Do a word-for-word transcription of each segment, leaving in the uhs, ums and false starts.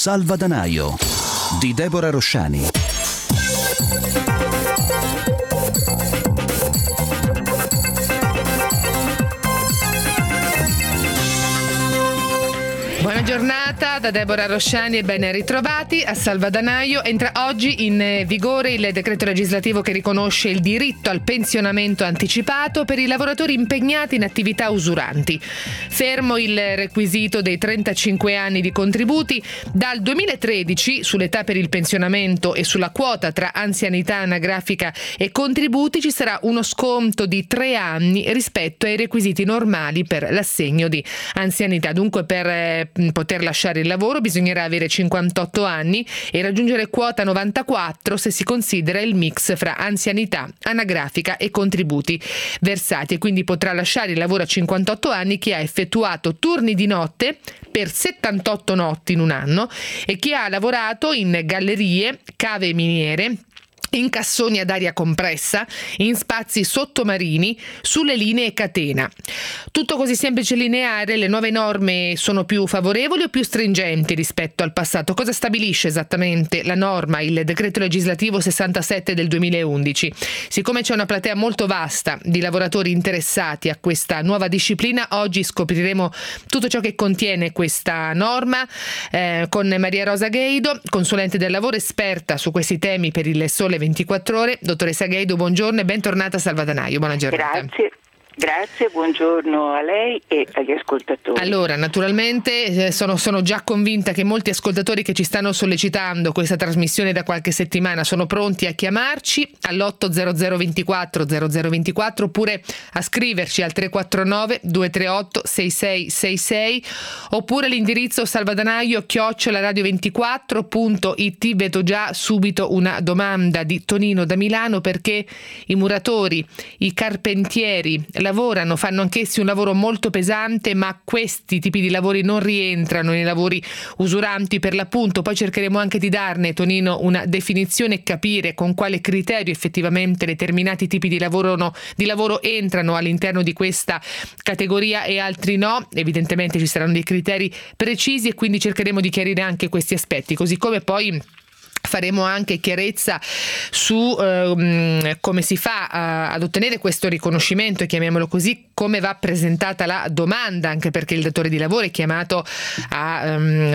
Salvadanaio di Deborah Rosciani. Buona giornata da Deborah Rosciani e ben ritrovati a Salvadanaio. Entra oggi in vigore il decreto legislativo che riconosce il diritto al pensionamento anticipato per i lavoratori impegnati in attività usuranti. Fermo il requisito dei trentacinque anni di contributi, dal duemilatredici sull'età per il pensionamento e sulla quota tra anzianità anagrafica e contributi ci sarà uno sconto di tre anni rispetto ai requisiti normali per l'assegno di anzianità. Dunque, per eh, poter lasciare il lavoro bisognerà avere cinquantotto anni e raggiungere quota novantaquattro se si considera il mix fra anzianità anagrafica e contributi versati, e quindi potrà lasciare il lavoro a cinquantotto anni chi ha effettuato turni di notte per settantotto notti in un anno e chi ha lavorato in gallerie, cave e miniere, in cassoni ad aria compressa, in spazi sottomarini, sulle linee catena. Tutto così semplice e lineare? Le nuove norme sono più favorevoli o più stringenti rispetto al passato? Cosa stabilisce esattamente la norma, il decreto legislativo sessantasette del duemilaundici? Siccome c'è una platea molto vasta di lavoratori interessati a questa nuova disciplina, oggi scopriremo tutto ciò che contiene questa norma eh, con Maria Rosa Gheido, consulente del lavoro, esperta su questi temi per il Sole ventiquattro Ore. Dottoressa Gheido, buongiorno e bentornata a Salvadanaio. Buona giornata. Grazie. Grazie, buongiorno a lei e agli ascoltatori. Allora, naturalmente sono, sono già convinta che molti ascoltatori che ci stanno sollecitando questa trasmissione da qualche settimana sono pronti a chiamarci all'otto zero zero ventiquattro zero zero ventiquattro oppure a scriverci al tre quattro nove due tre otto sei sei sei sei oppure l'indirizzo salvadanaio chiocciola radio ventiquattro punto it. Vedo già subito una domanda di Tonino da Milano, perché i muratori, i carpentieri lavorano, fanno anch'essi un lavoro molto pesante, ma questi tipi di lavori non rientrano nei lavori usuranti per l'appunto. Poi cercheremo anche di darne, Tonino, una definizione e capire con quale criterio effettivamente determinati tipi di lavoro, no, di lavoro entrano all'interno di questa categoria e altri no. Evidentemente ci saranno dei criteri precisi e quindi cercheremo di chiarire anche questi aspetti, così come poi faremo anche chiarezza su eh, come si fa a, ad ottenere questo riconoscimento, chiamiamolo così, come va presentata la domanda, anche perché il datore di lavoro è chiamato a, um,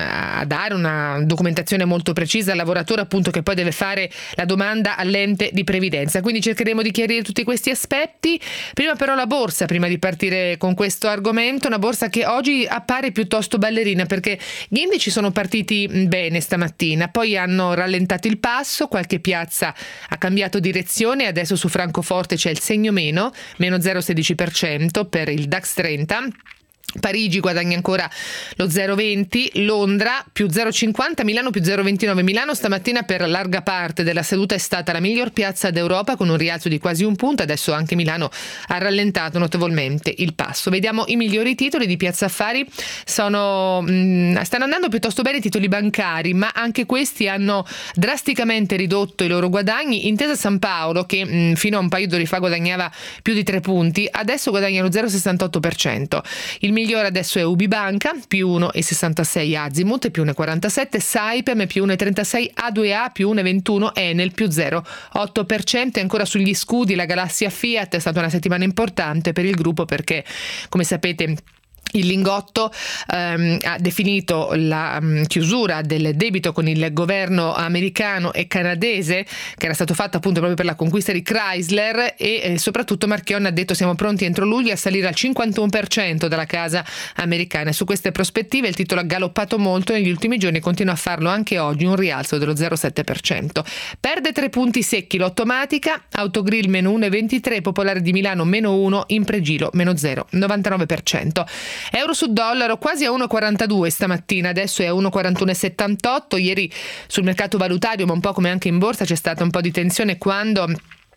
a dare una documentazione molto precisa al lavoratore, appunto, che poi deve fare la domanda all'ente di previdenza. Quindi cercheremo di chiarire tutti questi aspetti. Prima però la borsa, prima di partire con questo argomento, una borsa che oggi appare piuttosto ballerina, perché gli indici sono partiti bene stamattina, poi hanno rallentato il passo, qualche piazza ha cambiato direzione, adesso su Francoforte c'è il segno meno, meno zero virgola sedici per cento per il DAX trenta. Parigi guadagna ancora lo zero virgola venti, Londra più zero virgola cinquanta, Milano più zero virgola ventinove. Milano stamattina per larga parte della seduta è stata la miglior piazza d'Europa con un rialzo di quasi un punto, adesso anche Milano ha rallentato notevolmente il passo. Vediamo i migliori titoli di Piazza Affari. Sono, mh, stanno andando piuttosto bene i titoli bancari, ma anche questi hanno drasticamente ridotto i loro guadagni. Intesa San Paolo, che mh, fino a un paio d'ore fa guadagnava più di tre punti, adesso guadagna lo zero virgola sessantotto per cento. Il migliore adesso è Ubibanca, più uno virgola sessantasei, Azimut più uno virgola quarantasette, Saipem più uno virgola trentasei, A due A più uno virgola ventuno, Enel più zero virgola otto per cento. E ancora sugli scudi la galassia Fiat. È stata una settimana importante per il gruppo perché, come sapete, il Lingotto ehm, ha definito la um, chiusura del debito con il governo americano e canadese, che era stato fatto appunto proprio per la conquista di Chrysler, e eh, soprattutto Marchionne ha detto: siamo pronti entro luglio a salire al cinquantuno per cento dalla casa americana. Su queste prospettive il titolo ha galoppato molto negli ultimi giorni e continua a farlo anche oggi, un rialzo dello zero virgola sette per cento. Perde tre punti secchi l'Automatica, Autogrill meno uno virgola ventitré, Popolare di Milano meno uno, Impregilo meno zero virgola novantanove per cento. Euro su dollaro quasi a uno virgola quarantadue stamattina, adesso è a uno virgola quarantuno virgola settantotto. Ieri sul mercato valutario, ma un po' come anche in borsa, c'è stata un po' di tensione quando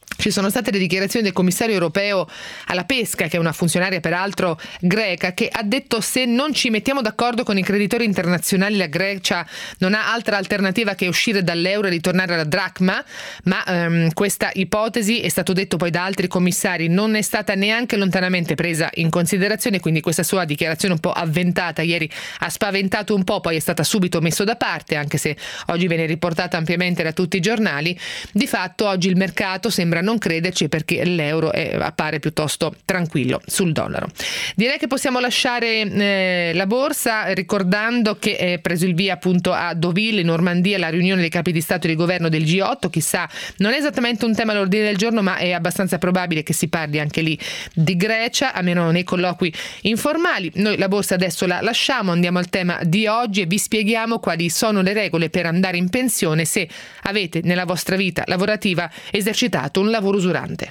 Ci sono state le dichiarazioni del commissario europeo alla pesca, che è una funzionaria peraltro greca, che ha detto: se non ci mettiamo d'accordo con i creditori internazionali la Grecia non ha altra alternativa che uscire dall'euro e ritornare alla dracma, ma ehm, questa ipotesi, è stato detto poi da altri commissari, non è stata neanche lontanamente presa in considerazione, quindi questa sua dichiarazione un po' avventata ieri ha spaventato un po', poi è stata subito messa da parte, anche se oggi viene riportata ampiamente da tutti i giornali. Di fatto oggi il mercato sembra non crederci, perché l'euro è, appare piuttosto tranquillo sul dollaro. Direi che possiamo lasciare eh, la borsa ricordando che è preso il via appunto a Deauville in Normandia la riunione dei capi di Stato e di Governo del G otto. Chissà, non è esattamente un tema all'ordine del giorno, ma è abbastanza probabile che si parli anche lì di Grecia, almeno nei colloqui informali. Noi la borsa adesso la lasciamo, andiamo al tema di oggi e vi spieghiamo quali sono le regole per andare in pensione se avete nella vostra vita lavorativa esercitato un lavoro usurante.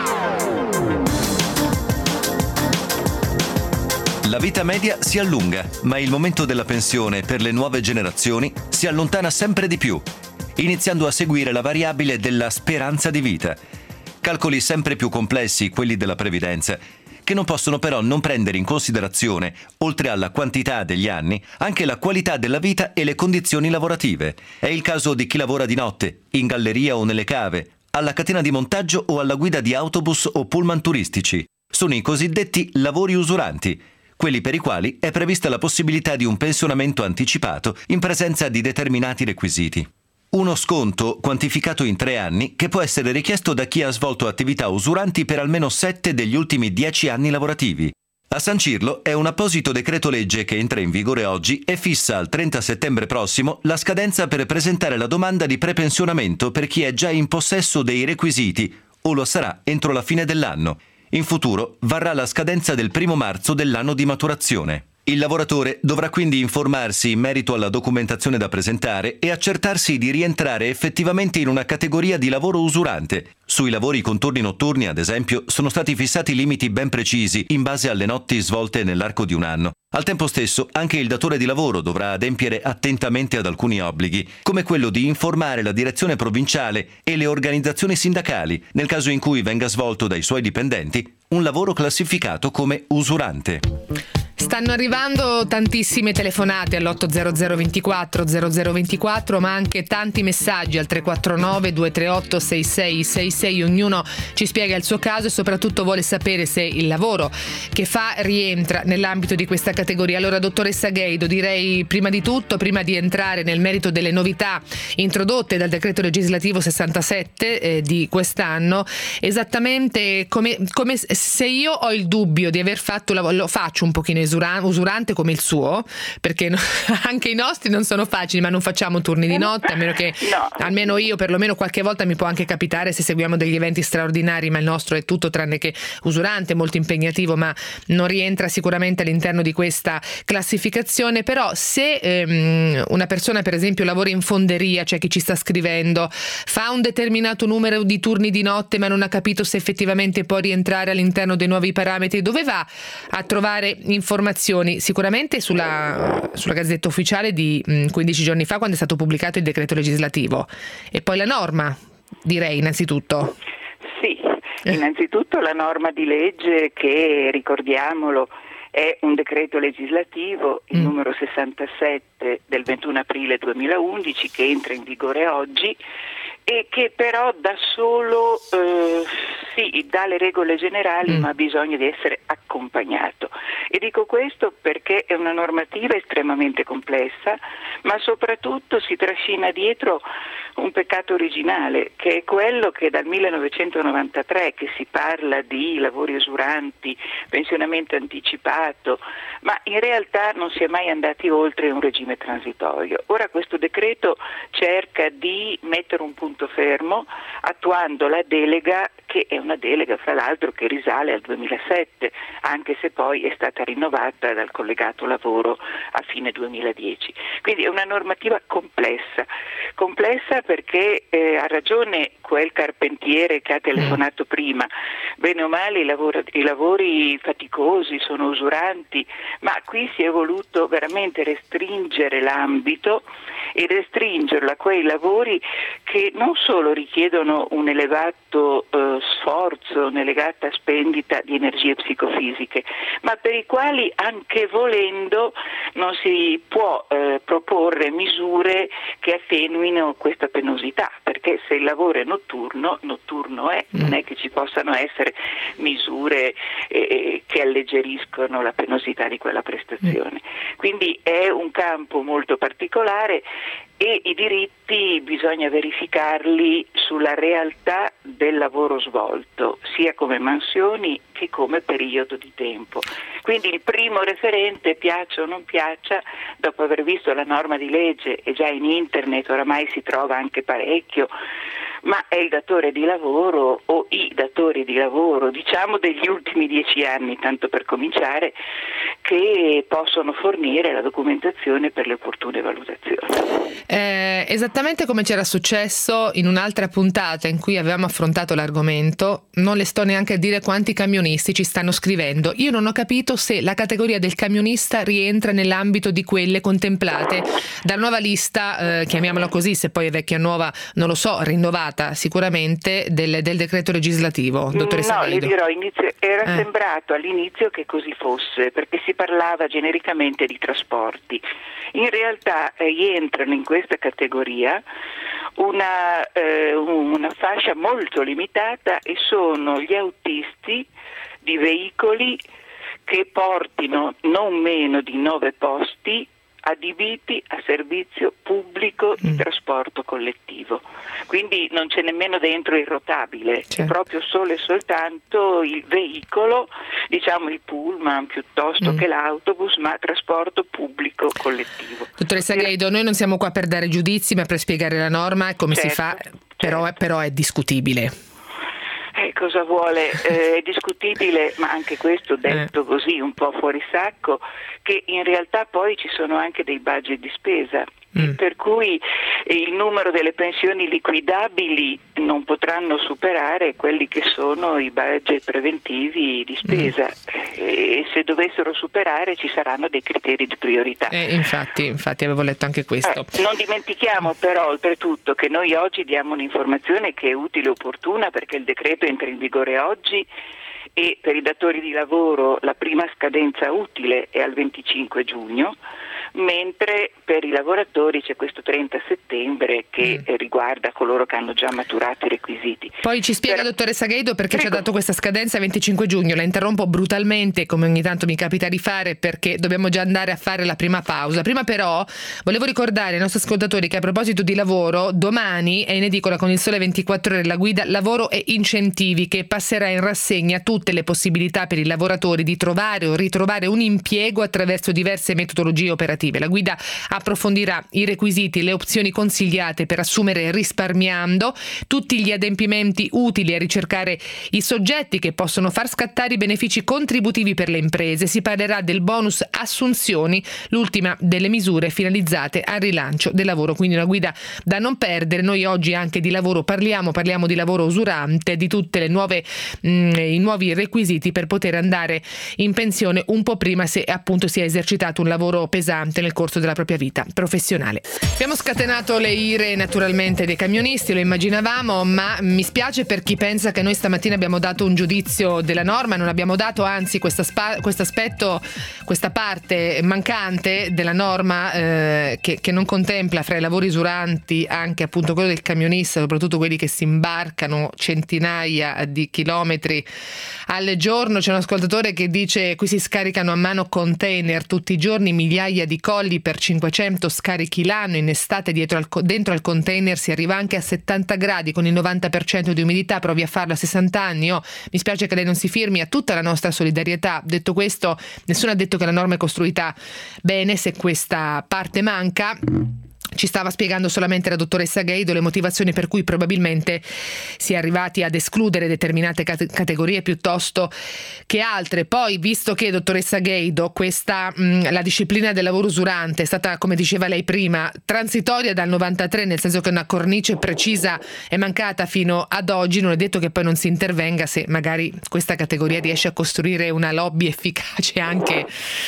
La vita media si allunga, ma il momento della pensione per le nuove generazioni si allontana sempre di più, iniziando a seguire la variabile della speranza di vita. Calcoli sempre più complessi, quelli della previdenza, che non possono però non prendere in considerazione, oltre alla quantità degli anni, anche la qualità della vita e le condizioni lavorative. È il caso di chi lavora di notte, in galleria o nelle cave, alla catena di montaggio o alla guida di autobus o pullman turistici. Sono i cosiddetti lavori usuranti, quelli per i quali è prevista la possibilità di un pensionamento anticipato in presenza di determinati requisiti. Uno sconto quantificato in tre anni che può essere richiesto da chi ha svolto attività usuranti per almeno sette degli ultimi dieci anni lavorativi. A sancirlo è un apposito decreto legge che entra in vigore oggi e fissa al trenta settembre prossimo la scadenza per presentare la domanda di prepensionamento per chi è già in possesso dei requisiti o lo sarà entro la fine dell'anno. In futuro varrà la scadenza del primo marzo dell'anno di maturazione. Il lavoratore dovrà quindi informarsi in merito alla documentazione da presentare e accertarsi di rientrare effettivamente in una categoria di lavoro usurante. Sui lavori con turni notturni, ad esempio, sono stati fissati limiti ben precisi in base alle notti svolte nell'arco di un anno. Al tempo stesso, anche il datore di lavoro dovrà adempiere attentamente ad alcuni obblighi, come quello di informare la direzione provinciale e le organizzazioni sindacali nel caso in cui venga svolto dai suoi dipendenti un lavoro classificato come usurante. Stanno arrivando tantissime telefonate all'ottocento ventiquattro zero zero ventiquattro, ma anche tanti messaggi al tre quattro nove due tre otto sei sei sei sei. Ognuno ci spiega il suo caso e soprattutto vuole sapere se il lavoro che fa rientra nell'ambito di questa categoria. Allora, dottoressa Gheido, direi prima di tutto, prima di entrare nel merito delle novità introdotte dal decreto legislativo sessantasette eh, di quest'anno, esattamente come, come se io ho il dubbio di aver fatto, lo faccio un pochino usurante come il suo, perché no, anche i nostri non sono facili, ma non facciamo turni di notte, a meno che no. almeno io perlomeno qualche volta mi può anche capitare se seguiamo degli eventi straordinari, ma il nostro è tutto tranne che usurante, molto impegnativo, ma non rientra sicuramente all'interno di questa classificazione. Però se ehm, una persona per esempio lavora in fonderia, cioè chi ci sta scrivendo, fa un determinato numero di turni di notte ma non ha capito se effettivamente può rientrare all'interno dei nuovi parametri, dove va a trovare informazioni? Sicuramente sulla, sulla Gazzetta Ufficiale di mh, quindici giorni fa, quando è stato pubblicato il decreto legislativo, e poi la norma, direi innanzitutto. Sì, innanzitutto la norma di legge che, ricordiamolo, è un decreto legislativo, il mm. numero sessantasette del ventuno aprile duemilaundici, che entra in vigore oggi e che però da solo eh, sì, dà le regole generali, mm. ma ha bisogno di essere accompagnato. E dico questo perché è una normativa estremamente complessa, ma soprattutto si trascina dietro un peccato originale, che è quello che dal millenovecentonovantatré che si parla di lavori usuranti, pensionamento anticipato, ma in realtà non si è mai andati oltre un regime transitorio. Ora questo decreto cerca di mettere un punto fermo attuando la delega, che è una delega fra l'altro che risale al duemilasette, anche se poi è stata rinnovata dal collegato lavoro a fine duemiladieci. Quindi è una normativa complessa, complessa perché eh, ha ragione quel carpentiere che ha telefonato prima, bene o male i, lavoro, i lavori faticosi sono usuranti, ma qui si è voluto veramente restringere l'ambito e restringerlo a quei lavori che non solo richiedono un elevato eh, sforzo, un'elevata spendita di energie psicofisiche, ma per i quali anche volendo non si può eh, proporre misure che attenuino questa penosità, perché se il lavoro è notturno, notturno è, non è che ci possano essere misure eh, che alleggeriscono la penosità di quella prestazione. Quindi è un campo molto particolare e i diritti bisogna verificarli sulla realtà del lavoro svolto, sia come mansioni che come periodo di tempo. Quindi il primo referente, piaccia o non piaccia, dopo aver visto la norma di legge, e già in internet oramai si trova anche parecchio, ma è il datore di lavoro o i datori di lavoro, diciamo degli ultimi dieci anni, tanto per cominciare, che possono fornire la documentazione per le opportune valutazioni. Eh, esattamente come c'era successo in un'altra puntata in cui avevamo affrontato l'argomento, non le sto neanche a dire quanti camionisti ci stanno scrivendo. Io non ho capito se la categoria del camionista rientra nell'ambito di quelle contemplate dalla nuova lista, eh, chiamiamola così, se poi è vecchia o nuova, non lo so, rinnovata sicuramente del, del decreto legislativo, dottoressa No, Sagaido. le dirò, inizio, era eh. sembrato all'inizio che così fosse, perché si parlava genericamente di trasporti. In realtà eh, entrano in questa categoria una, eh, una fascia molto limitata e sono gli autisti di veicoli che portino non meno di nove posti adibiti a servizio pubblico di mm. trasporto collettivo. Quindi non c'è nemmeno dentro il rotabile, certo. È proprio solo e soltanto il veicolo, diciamo il pullman piuttosto mm. che l'autobus, ma trasporto pubblico collettivo. Dottoressa Sagaido, noi non siamo qua per dare giudizi, ma per spiegare la norma e come certo, si fa, certo. però, è, però è discutibile. Eh, cosa vuole? Eh, è discutibile, ma anche questo detto eh. così un po' fuori sacco, che in realtà poi ci sono anche dei budget di spesa. Mm. Per cui il numero delle pensioni liquidabili non potranno superare quelli che sono i budget preventivi di spesa mm. e se dovessero superare ci saranno dei criteri di priorità. Eh, infatti, infatti avevo letto anche questo. Eh, non dimentichiamo però oltretutto che noi oggi diamo un'informazione che è utile e opportuna perché il decreto entra in vigore oggi e per i datori di lavoro la prima scadenza utile è al venticinque giugno, mentre per i lavoratori c'è questo trenta settembre che mm. riguarda coloro che hanno già maturato i requisiti. Poi ci spiega, per... dottoressa Sagaido, perché Prego. Ci ha dato questa scadenza venticinque giugno. La interrompo brutalmente, come ogni tanto mi capita di fare, perché dobbiamo già andare a fare la prima pausa. Prima però volevo ricordare ai nostri ascoltatori che a proposito di lavoro, domani è in edicola con il Sole ventiquattro Ore la guida Lavoro e Incentivi, che passerà in rassegna tutte le possibilità per i lavoratori di trovare o ritrovare un impiego attraverso diverse metodologie operative. La guida approfondirà i requisiti e le opzioni consigliate per assumere risparmiando, tutti gli adempimenti utili a ricercare i soggetti che possono far scattare i benefici contributivi per le imprese. Si parlerà del bonus assunzioni, l'ultima delle misure finalizzate al rilancio del lavoro, quindi una guida da non perdere. Noi oggi anche di lavoro parliamo, parliamo di lavoro usurante, di tutte le nuove mh, i nuovi requisiti per poter andare in pensione un po' prima se appunto si è esercitato un lavoro pesante nel corso della propria vita professionale. Abbiamo scatenato le ire naturalmente dei camionisti, lo immaginavamo, ma mi spiace per chi pensa che noi stamattina abbiamo dato un giudizio della norma. Non abbiamo dato, anzi, questo aspetto, questa parte mancante della norma eh, che, che non contempla fra i lavori usuranti anche appunto quello del camionista, soprattutto quelli che si imbarcano centinaia di chilometri al giorno. C'è un ascoltatore che dice: qui si scaricano a mano container tutti i giorni, migliaia di colli per cinquecento scarichi l'anno, in estate dietro al, dentro al container si arriva anche a settanta gradi con il novanta per cento di umidità, provi a farlo a sessanta anni. Oh, mi spiace che lei non si firmi, a tutta la nostra solidarietà. Detto questo, nessuno ha detto che la norma è costruita bene se questa parte manca. Ci stava spiegando solamente la dottoressa Gaido le motivazioni per cui probabilmente si è arrivati ad escludere determinate cate- categorie piuttosto che altre. Poi, visto che, dottoressa Gaido, questa mh, la disciplina del lavoro usurante è stata, come diceva lei prima, transitoria dal novantatré, nel senso che una cornice precisa è mancata fino ad oggi, non è detto che poi non si intervenga se magari questa categoria riesce a costruire una lobby efficace anche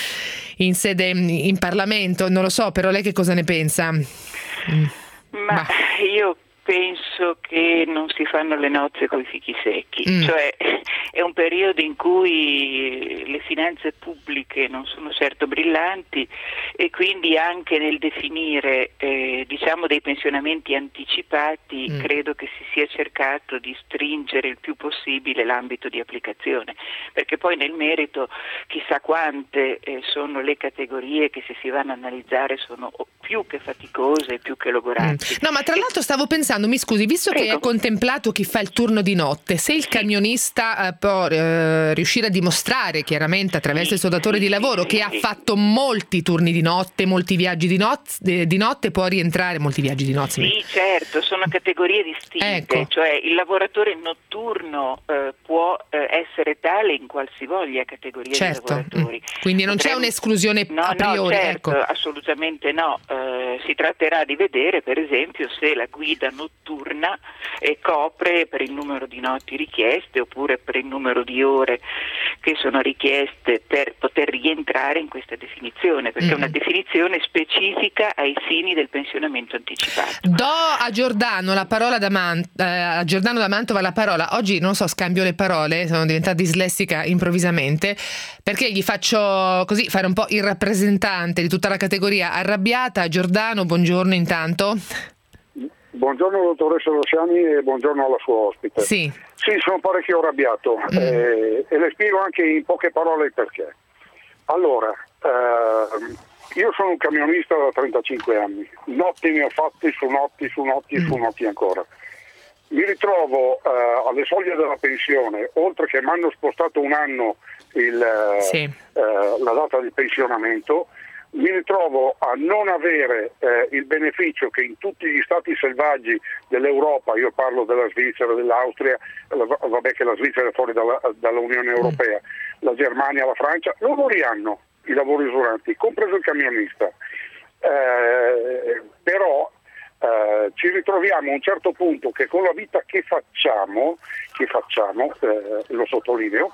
in sede in Parlamento. Non lo so, però lei che cosa ne pensa? Mm. Ma bah. io penso che non si fanno le nozze coi fichi secchi, mm. cioè è un periodo in cui le finanze pubbliche non sono certo brillanti e quindi anche nel definire eh, diciamo dei pensionamenti anticipati mm. credo che si sia cercato di stringere il più possibile l'ambito di applicazione, perché poi nel merito chissà quante eh, sono le categorie che, se si vanno a analizzare, sono più che faticose, più che logoranti. Mm. No, ma tra l'altro stavo pensando, mi scusi, visto Prego. che è contemplato chi fa il turno di notte, se il camionista eh, può eh, riuscire a dimostrare chiaramente attraverso sì, il suo datore sì, di lavoro sì, che sì. ha fatto molti turni di notte, molti viaggi di, noz- di notte, può rientrare, molti viaggi di notte. Sì, certo, sono categorie distinte, ecco. Cioè il lavoratore notturno eh, può eh, essere tale in qualsivoglia categoria certo. di lavoratori. Mm. Quindi non Potremmo... c'è un'esclusione no, a priori. No, certo, ecco. assolutamente no. Eh, si tratterà di vedere, per esempio, se la guida notturna eh, copre per il numero di notti richieste oppure per il numero di ore che sono richieste per poter rientrare in questa definizione, perché mm-hmm. è una definizione specifica ai fini del pensionamento anticipato. Do a Giordano la parola da Man- eh, a Giordano da Mantova la parola. Oggi non so, scambio le parole, sono diventata dislessica improvvisamente, perché gli faccio così fare un po' il rappresentante di tutta la categoria arrabbiata. Giordano, buongiorno intanto. Buongiorno dottoressa Rosciani e buongiorno alla sua ospite. Sì, sì sono parecchio arrabbiato mm. eh, e le spiego anche in poche parole il perché. Allora, eh, io sono un camionista da trentacinque anni, notti ne ho fatti su notti su notti mm. su notti ancora. Mi ritrovo eh, alle soglie della pensione, oltre che mi hanno spostato un anno il, sì. eh, la data di pensionamento, mi ritrovo a non avere eh, il beneficio che in tutti gli stati selvaggi dell'Europa, io parlo della Svizzera, dell'Austria, vabbè che la Svizzera è fuori dalla, dall'Unione Europea, mm. la Germania, la Francia, loro li hanno i lavori usuranti, compreso il camionista. Eh, però eh, ci ritroviamo a un certo punto che con la vita che facciamo, che facciamo eh, lo sottolineo,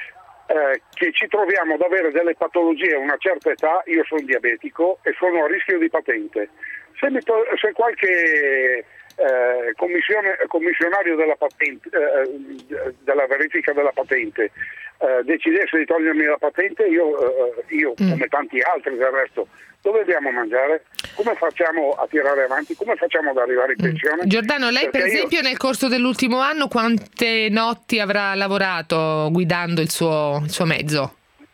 Eh, che ci troviamo ad avere delle patologie a una certa età. Io sono diabetico e sono a rischio di patente. Se, mi to- se qualche eh, commissione, commissionario della, patente, eh, della verifica della patente eh, decidesse di togliermi la patente, io, eh, io mm. come tanti altri del resto, dove andiamo a mangiare? Come facciamo a tirare avanti? Come facciamo ad arrivare in pensione? Mm. Giordano, lei Perché per esempio io... nel corso dell'ultimo anno quante notti avrà lavorato guidando il suo, il suo mezzo?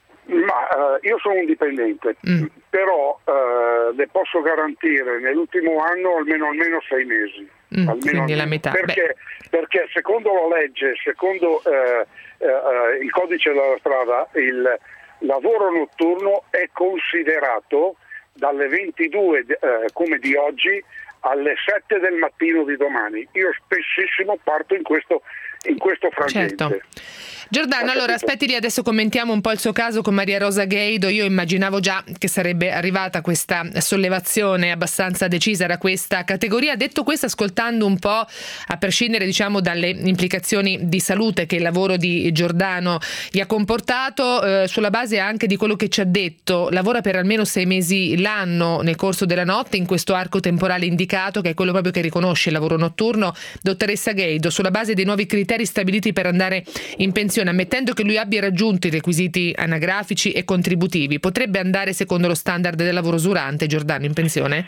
Ma eh, io sono un dipendente, mm. però eh, le posso garantire nell'ultimo anno almeno almeno sei mesi. Mm, almeno quindi almeno. la metà. Perché, perché secondo la legge, secondo eh, eh, il codice della strada, il lavoro notturno è considerato dalle ventidue eh, come di oggi alle sette del mattino di domani. Io spessissimo parto in questo, in questo frangente. Certo. Giordano, allora aspetti lì, adesso commentiamo un po' il suo caso con Maria Rosa Gaido. Io immaginavo già che sarebbe arrivata questa sollevazione abbastanza decisa da questa categoria. Detto questo, ascoltando un po', a prescindere diciamo dalle implicazioni di salute che il lavoro di Giordano gli ha comportato, eh, sulla base anche di quello che ci ha detto, lavora per almeno sei mesi l'anno nel corso della notte in questo arco temporale indicato, che è quello proprio che riconosce il lavoro notturno. Dottoressa Gaido, sulla base dei nuovi criteri stabiliti per andare in pensione, ammettendo che lui abbia raggiunto i requisiti anagrafici e contributivi, potrebbe andare secondo lo standard del lavoro usurante, Giordano, in pensione?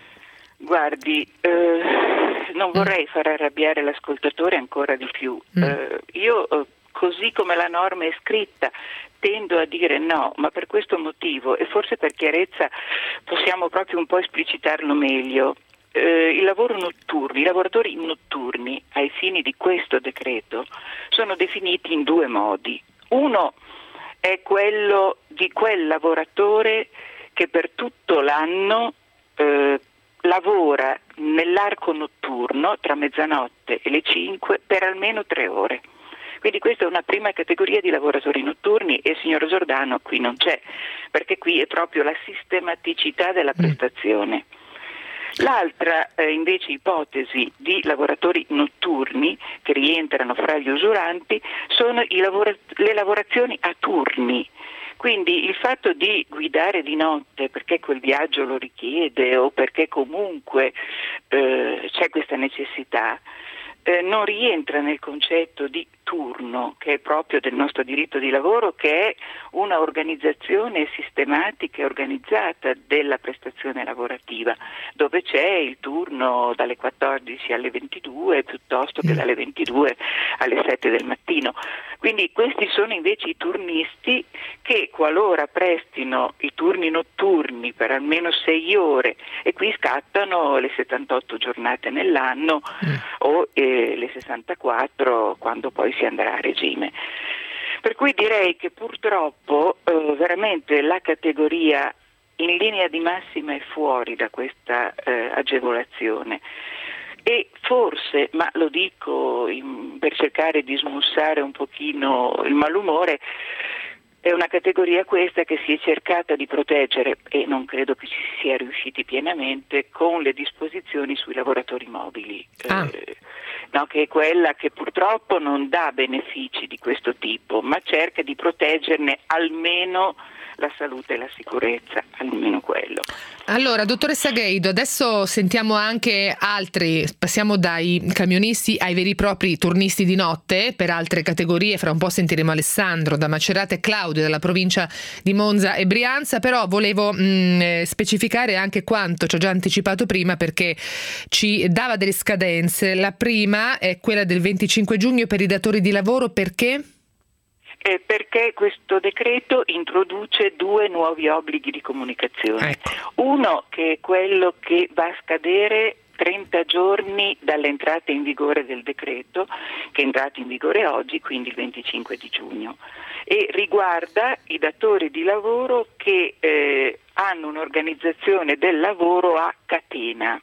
Guardi, eh, non vorrei mm. far arrabbiare l'ascoltatore ancora di più. Mm. Eh, io, eh, così come la norma è scritta, tendo a dire no, ma per questo motivo, e forse per chiarezza possiamo proprio un po' esplicitarlo meglio. Eh, il lavoro notturno, i lavoratori notturni ai fini di questo decreto sono definiti in due modi. Uno è quello di quel lavoratore che per tutto l'anno eh, lavora nell'arco notturno tra mezzanotte e le cinque per almeno tre ore. Quindi questa è una prima categoria di lavoratori notturni e il signor Giordano qui non c'è, perché qui è proprio la sistematicità della prestazione. L'altra eh, invece ipotesi di lavoratori notturni che rientrano fra gli usuranti sono i lavora- le lavorazioni a turni. Quindi il fatto di guidare di notte perché quel viaggio lo richiede o perché comunque eh, c'è questa necessità, eh, non rientra nel concetto di turno, che è proprio del nostro diritto di lavoro, che è una organizzazione sistematica e organizzata della prestazione lavorativa, dove c'è il turno dalle quattordici alle ventidue piuttosto che dalle ventidue alle sette del mattino. Quindi questi sono invece i turnisti che, qualora prestino i turni notturni per almeno sei ore, e qui scattano le settantotto giornate nell'anno mm. o eh, le sessantaquattro quando poi si andrà a regime. Per cui direi che purtroppo eh, veramente la categoria in linea di massima è fuori da questa eh, agevolazione. E forse, ma lo dico in, per cercare di smussare un pochino il malumore, è una categoria questa che si è cercata di proteggere, e non credo che ci si sia riusciti pienamente, con le disposizioni sui lavoratori mobili, ah. eh, no, che è quella che purtroppo non dà benefici di questo tipo, ma cerca di proteggerne almeno la salute e la sicurezza, almeno quello. Allora, dottoressa Greido, adesso sentiamo anche altri, passiamo dai camionisti ai veri e propri turnisti di notte per altre categorie. Fra un po' sentiremo Alessandro da Macerata e Claudio dalla provincia di Monza e Brianza, però volevo mh, specificare anche quanto ci ho già anticipato prima, perché ci dava delle scadenze. La prima è quella del venticinque giugno per i datori di lavoro. Perché? Eh, perché questo decreto introduce due nuovi obblighi di comunicazione. Ecco. Uno che è quello che va a scadere trenta giorni dall'entrata in vigore del decreto, che è entrato in vigore oggi, quindi il venticinque di giugno, e riguarda i datori di lavoro che eh, hanno un'organizzazione del lavoro a catena.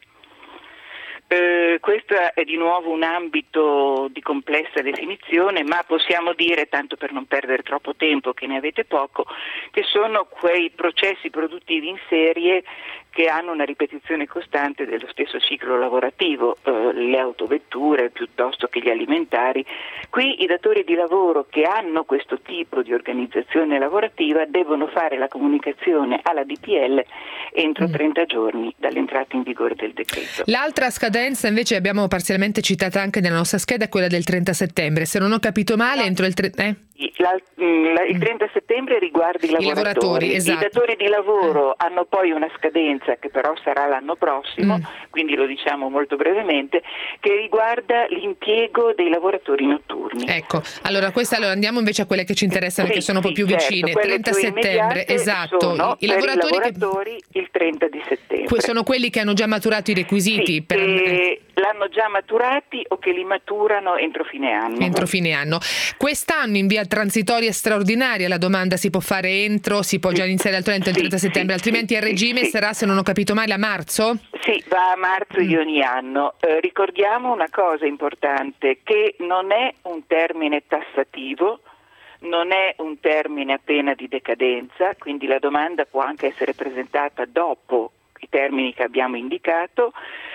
Eh, questo è di nuovo un ambito di complessa definizione, ma possiamo dire, tanto per non perdere troppo tempo, che ne avete poco, che sono quei processi produttivi in serie che hanno una ripetizione costante dello stesso ciclo lavorativo, eh, le autovetture piuttosto che gli alimentari. Qui i datori di lavoro che hanno questo tipo di organizzazione lavorativa devono fare la comunicazione alla D P L entro trenta giorni dall'entrata in vigore del decreto. L'altra scadenza invece abbiamo parzialmente citata anche nella nostra scheda, è quella del trenta settembre. Se non ho capito male, no. entro il tre... eh? La, la, il trenta settembre riguarda i lavoratori. I, lavoratori, esatto. I datori di lavoro eh. hanno poi una scadenza che però sarà l'anno prossimo, mm. quindi lo diciamo molto brevemente, che riguarda l'impiego dei lavoratori notturni. Ecco, allora questa allora andiamo invece a quelle che ci interessano, sì, che sono un po' più certo, vicine. trenta settembre, esatto. Sono I lavoratori, i lavoratori che... il trenta di settembre. Sono quelli che hanno già maturato i requisiti sì, per eh, l'hanno già maturati o che li maturano entro fine anno. Entro fine anno. Quest'anno in via transitoria straordinaria la domanda si può fare entro, si può già iniziare dal trenta al trenta sì, settembre, sì, altrimenti sì, a regime sì. sarà, se non ho capito male, a marzo? Sì, va a marzo mm. di ogni anno. Eh, ricordiamo una cosa importante, che non è un termine tassativo, non è un termine a pena di decadenza, quindi la domanda può anche essere presentata dopo i termini che abbiamo indicato,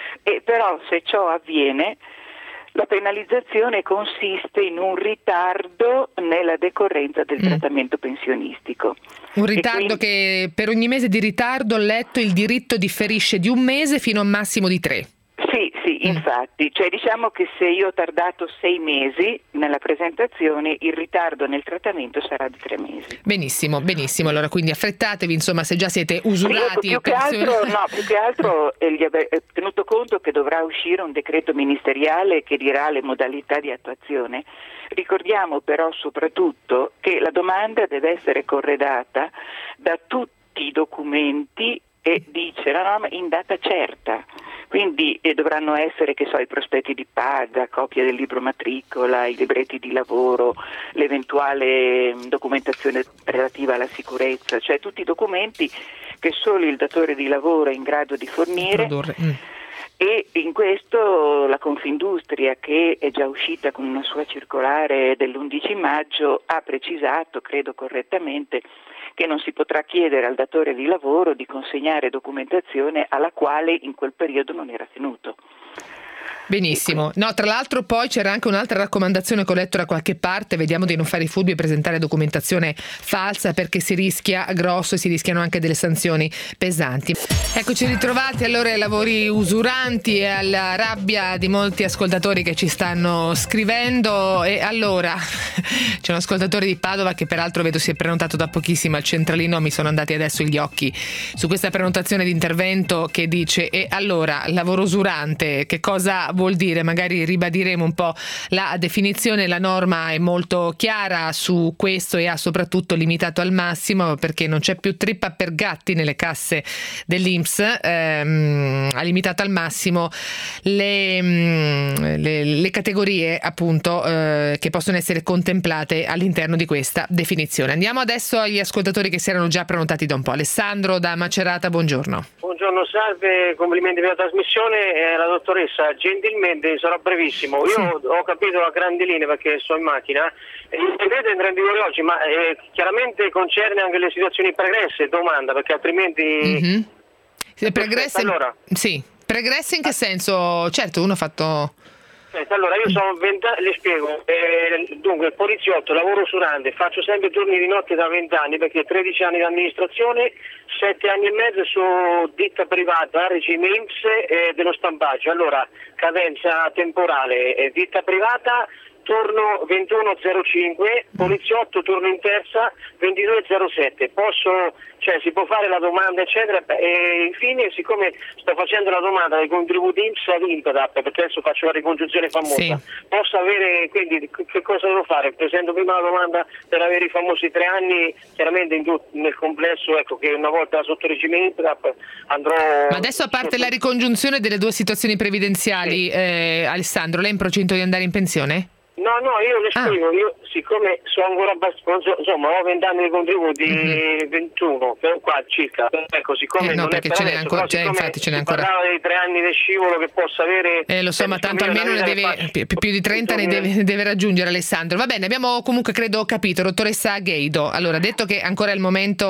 e però se ciò avviene la penalizzazione consiste in un ritardo nella decorrenza del mm. trattamento pensionistico. Un ritardo quindi... che per ogni mese di ritardo, ho letto, il diritto differisce di un mese fino a un massimo di tre. Sì, sì, mm. infatti, cioè diciamo che se io ho tardato sei mesi nella presentazione, il ritardo nel trattamento sarà di tre mesi. Benissimo, benissimo, allora quindi affrettatevi, insomma, se già siete usurati. Più che altro, no, più che altro eh, gli ave- eh, tenuto conto che dovrà uscire un decreto ministeriale che dirà le modalità di attuazione. Ricordiamo però soprattutto che la domanda deve essere corredata da tutti i documenti e dice la norma in data certa. Quindi eh, dovranno essere, che so, i prospetti di paga, copia del libro matricola, i libretti di lavoro, l'eventuale mh, documentazione relativa alla sicurezza, cioè tutti i documenti che solo il datore di lavoro è in grado di fornire. Mm. E in questo la Confindustria, che è già uscita con una sua circolare dell'undici maggio, ha precisato, credo correttamente, che non si potrà chiedere al datore di lavoro di consegnare documentazione alla quale in quel periodo non era tenuto. Benissimo. No, tra l'altro poi c'era anche un'altra raccomandazione che ho letto da qualche parte: vediamo di non fare i furbi e presentare documentazione falsa, perché si rischia grosso e si rischiano anche delle sanzioni pesanti. Eccoci ritrovati allora ai lavori usuranti e alla rabbia di molti ascoltatori che ci stanno scrivendo. E allora c'è un ascoltatore di Padova che peraltro vedo si è prenotato da pochissimo al centralino, mi sono andati adesso gli occhi su questa prenotazione di intervento, che dice: e allora lavoro usurante che cosa vuol dire? Magari ribadiremo un po' la definizione. La norma è molto chiara su questo e ha soprattutto limitato al massimo, perché non c'è più trippa per gatti nelle casse dell'I N P S, ehm, ha limitato al massimo le, le, le categorie appunto eh, che possono essere contemplate all'interno di questa definizione. Andiamo adesso agli ascoltatori che si erano già prenotati da un po'. Alessandro da Macerata, buongiorno. Buongiorno, salve, complimenti per la trasmissione. Eh, la dottoressa, gentilmente sarò brevissimo. Io sì. ho capito a grandi linee perché sto in macchina. Il decreto entra in vigore oggi, ma eh, chiaramente concerne anche le situazioni pregresse, domanda, perché altrimenti... Mm-hmm. Se pregresse, allora, sì, pregresse in che senso? Certo, uno ha fatto... Allora, io sono vent'anni, le spiego, eh, dunque poliziotto, lavoro usurante, faccio sempre turni di notte da vent'anni perché tredici anni di amministrazione, sette anni e mezzo su ditta privata, regime I N P S e dello stampaggio. Allora, cadenza temporale, eh, ditta privata, turno ventuno zero cinque, poliziotto, turno in terza ventidue zero sette. Posso, cioè si può fare la domanda eccetera, e infine siccome sto facendo la domanda dei contributi I N P S ad Impedap, perché adesso faccio la ricongiunzione famosa, sì. Posso avere, quindi che cosa devo fare? Presento prima la domanda per avere i famosi tre anni, chiaramente in tutto, nel complesso, ecco, che una volta sotto regime Impedap andrò... Ma adesso, a parte la ricongiunzione delle due situazioni previdenziali, sì. eh, Alessandro, lei è in procinto di andare in pensione? No, no, io le spiego, ah. io siccome sono ancora abbastanza, insomma, ho vent'anni di contributi, mm-hmm. ventuno, qua circa, ecco, siccome eh, no, non perché è ce n'è adesso, ancora, cioè, infatti ce n'è ancora. Parlava dei tre anni di scivolo che posso avere. Eh, lo so, ma tanto almeno ne deve, più, più di trenta ne deve, ne deve raggiungere, Alessandro. Va bene, abbiamo comunque, credo, capito, dottoressa Gheido. Allora, detto che ancora è il momento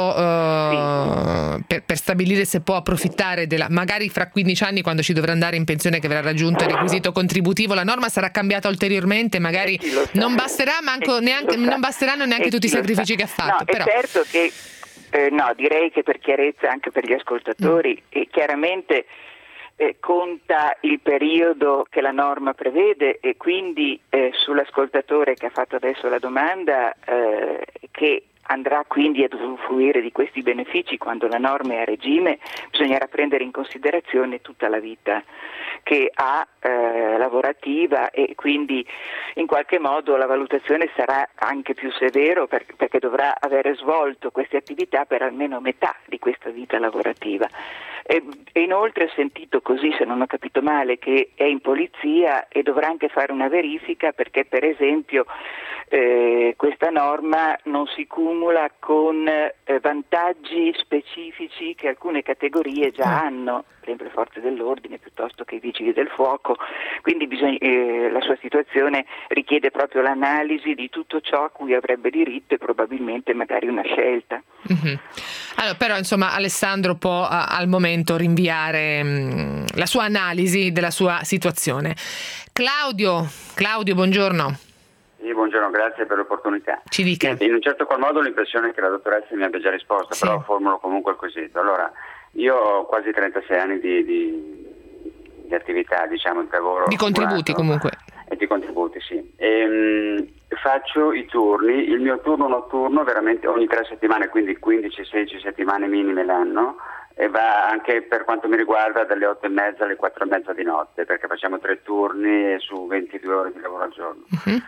uh, sì. per, per stabilire se può approfittare della, magari fra quindici anni, quando ci dovrà andare in pensione, che avrà raggiunto il requisito contributivo, la norma sarà cambiata ulteriormente, magari non basterà manco, neanche, non basteranno neanche tutti i sacrifici che ha fatto. No, però. È certo che eh, no, direi che per chiarezza anche per gli ascoltatori, mm. eh, chiaramente eh, conta il periodo che la norma prevede, e quindi eh, sull'ascoltatore che ha fatto adesso la domanda, eh, che andrà quindi ad usufruire di questi benefici quando la norma è a regime, bisognerà prendere in considerazione tutta la vita che ha eh, lavorativa, e quindi in qualche modo la valutazione sarà anche più severa per, perché dovrà avere svolto queste attività per almeno metà di questa vita lavorativa. E, e inoltre ho sentito così, se non ho capito male, che è in polizia e dovrà anche fare una verifica, perché per esempio eh, questa norma non si cumula con eh, vantaggi specifici che alcune categorie già hanno, per esempio le forze dell'ordine piuttosto che i vigili del fuoco, quindi bisogna, eh, la sua situazione richiede proprio l'analisi di tutto ciò a cui avrebbe diritto e probabilmente magari una scelta. Mm-hmm. Allora, però insomma Alessandro può a, al momento rinviare mh, la sua analisi della sua situazione. Claudio, Claudio, buongiorno. Sì, buongiorno, grazie per l'opportunità. Ci dica. In un certo qual modo ho l'impressione che la dottoressa mi abbia già risposto, sì. Però formulo comunque il quesito. Allora, io ho quasi trentasei anni di, di, di attività, diciamo, di lavoro. Di contributi comunque. E di contributi, sì. E, mh, faccio i turni, il mio turno notturno veramente ogni tre settimane, quindi quindici sedici settimane minime l'anno, e va anche per quanto mi riguarda dalle otto e mezza alle quattro e mezza di notte, perché facciamo tre turni su ventidue ore di lavoro al giorno. Uh-huh.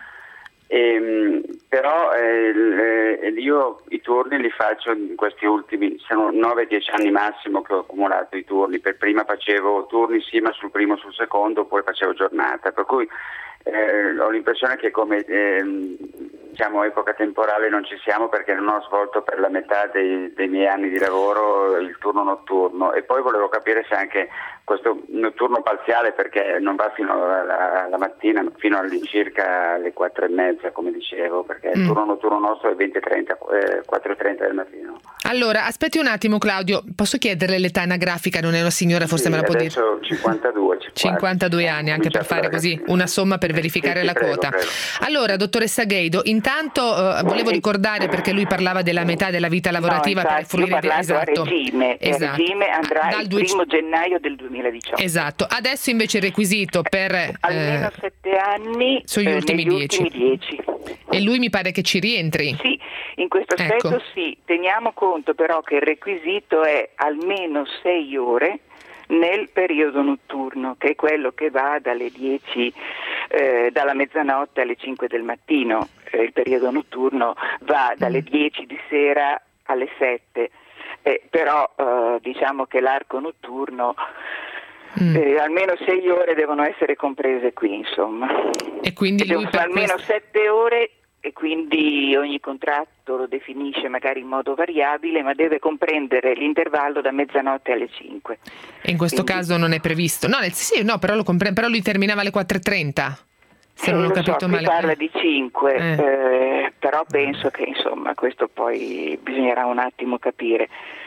E, però eh, io i turni li faccio in questi ultimi, sono nove dieci anni massimo che ho accumulato i turni. Per prima facevo turni sì, ma sul primo, sul secondo, poi facevo giornata, per cui eh, ho l'impressione che come eh, diciamo epoca temporale non ci siamo, perché non ho svolto per la metà dei, dei miei anni di lavoro il turno notturno, e poi volevo capire se anche questo notturno parziale, perché non va fino alla, alla mattina, fino all'incirca alle quattro e mezza, come dicevo, perché mm. il turno notturno nostro è venti e trenta, eh, quattro e trenta del mattino. Allora, aspetti un attimo Claudio, posso chiederle l'età anagrafica? Non è una signora, forse sì, me la può dire. Adesso cinquantadue. cinquantadue anni, anche per fare così una somma per verificare sì, la prego, quota. Prego. Allora, dottoressa Gheido, intanto uh, volevo ricordare, perché lui parlava della metà della vita lavorativa, no, per fruire di esatto. a regime, esatto. a regime andrà Dal il primo gennaio del duemiladiciotto. Esatto. Adesso invece il requisito per almeno eh, sette anni sugli eh, ultimi dieci. dieci. E lui mi pare che ci rientri. Sì, in questo aspetto ecco. sì. Teniamo conto però che il requisito è almeno sei ore nel periodo notturno, che è quello che va dalle dieci, eh, dalla mezzanotte alle cinque del mattino. Eh, il periodo notturno va dalle dieci di sera alle sette, eh, però eh, diciamo che l'arco notturno mm. eh, almeno sei ore devono essere comprese qui, insomma. E quindi lui per almeno questo... sette ore, e quindi ogni contratto lo definisce magari in modo variabile, ma deve comprendere l'intervallo da mezzanotte alle cinque. E in questo quindi... caso non è previsto? No, nel, sì, no, però, lo compre- però lui terminava alle quattro e trenta. Se eh, non ho lo capito so, male. parla di cinque, eh. Eh, però penso che insomma questo poi bisognerà un attimo capire.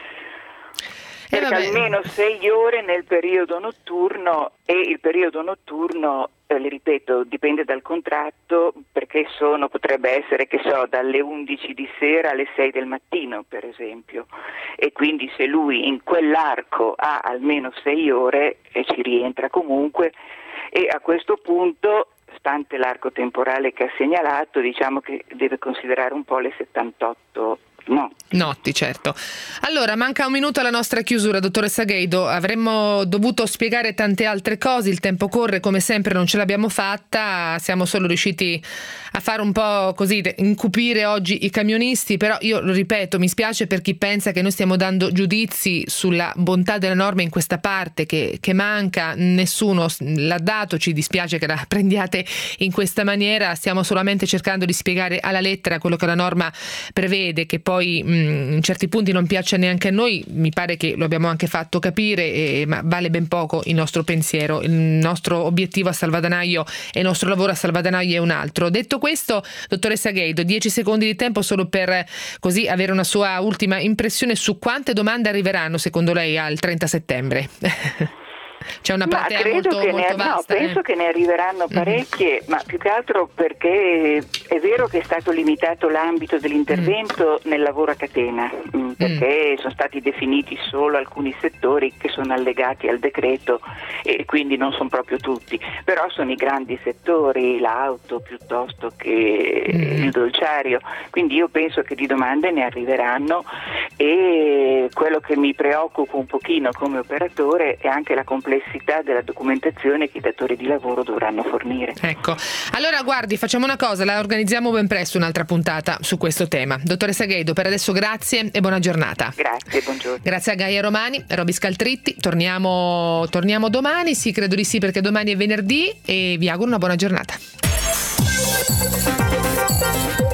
Eh, Perché vabbè. almeno sei ore nel periodo notturno, e il periodo notturno, eh, le ripeto, dipende dal contratto, perché sono, potrebbe essere, che so, dalle undici di sera alle sei del mattino, per esempio, e quindi se lui in quell'arco ha almeno sei ore e ci rientra comunque, e a questo punto, stante l'arco temporale che ha segnalato, diciamo che deve considerare un po' le settantotto No. Notti, certo. Allora, manca un minuto alla nostra chiusura, dottoressa Gheido. Avremmo dovuto spiegare tante altre cose, il tempo corre, come sempre non ce l'abbiamo fatta, siamo solo riusciti a fare un po' così, incupire oggi i camionisti, però io lo ripeto, mi spiace per chi pensa che noi stiamo dando giudizi sulla bontà della norma in questa parte che, che manca, nessuno l'ha dato, ci dispiace che la prendiate in questa maniera, stiamo solamente cercando di spiegare alla lettera quello che la norma prevede, che poi poi mh, in certi punti non piace neanche a noi, mi pare che lo abbiamo anche fatto capire, eh, ma vale ben poco il nostro pensiero, il nostro obiettivo a Salvadanaio e il nostro lavoro a Salvadanaio è un altro. Detto questo, dottoressa Gheido, dieci secondi di tempo solo per così avere una sua ultima impressione su quante domande arriveranno secondo lei al trenta settembre. C'è una platea ma credo molto, che molto ne, vasta. No, penso eh. che ne arriveranno parecchie, mm. ma più che altro perché è vero che è stato limitato l'ambito dell'intervento mm. nel lavoro a catena, mh, perché mm. sono stati definiti solo alcuni settori che sono allegati al decreto e quindi non sono proprio tutti, però sono i grandi settori, l'auto piuttosto che mm. il dolciario, quindi io penso che di domande ne arriveranno, e quello che mi preoccupa un pochino come operatore è anche la complessità della documentazione che i datori di lavoro dovranno fornire. Ecco, allora guardi, facciamo una cosa, la organizziamo ben presto un'altra puntata su questo tema. Dottoressa Gheido, per adesso grazie e buona giornata. Grazie, buongiorno. Grazie a Gaia Romani, Roby Scaltritti, torniamo, torniamo domani, sì, credo di sì, perché domani è venerdì, e vi auguro una buona giornata.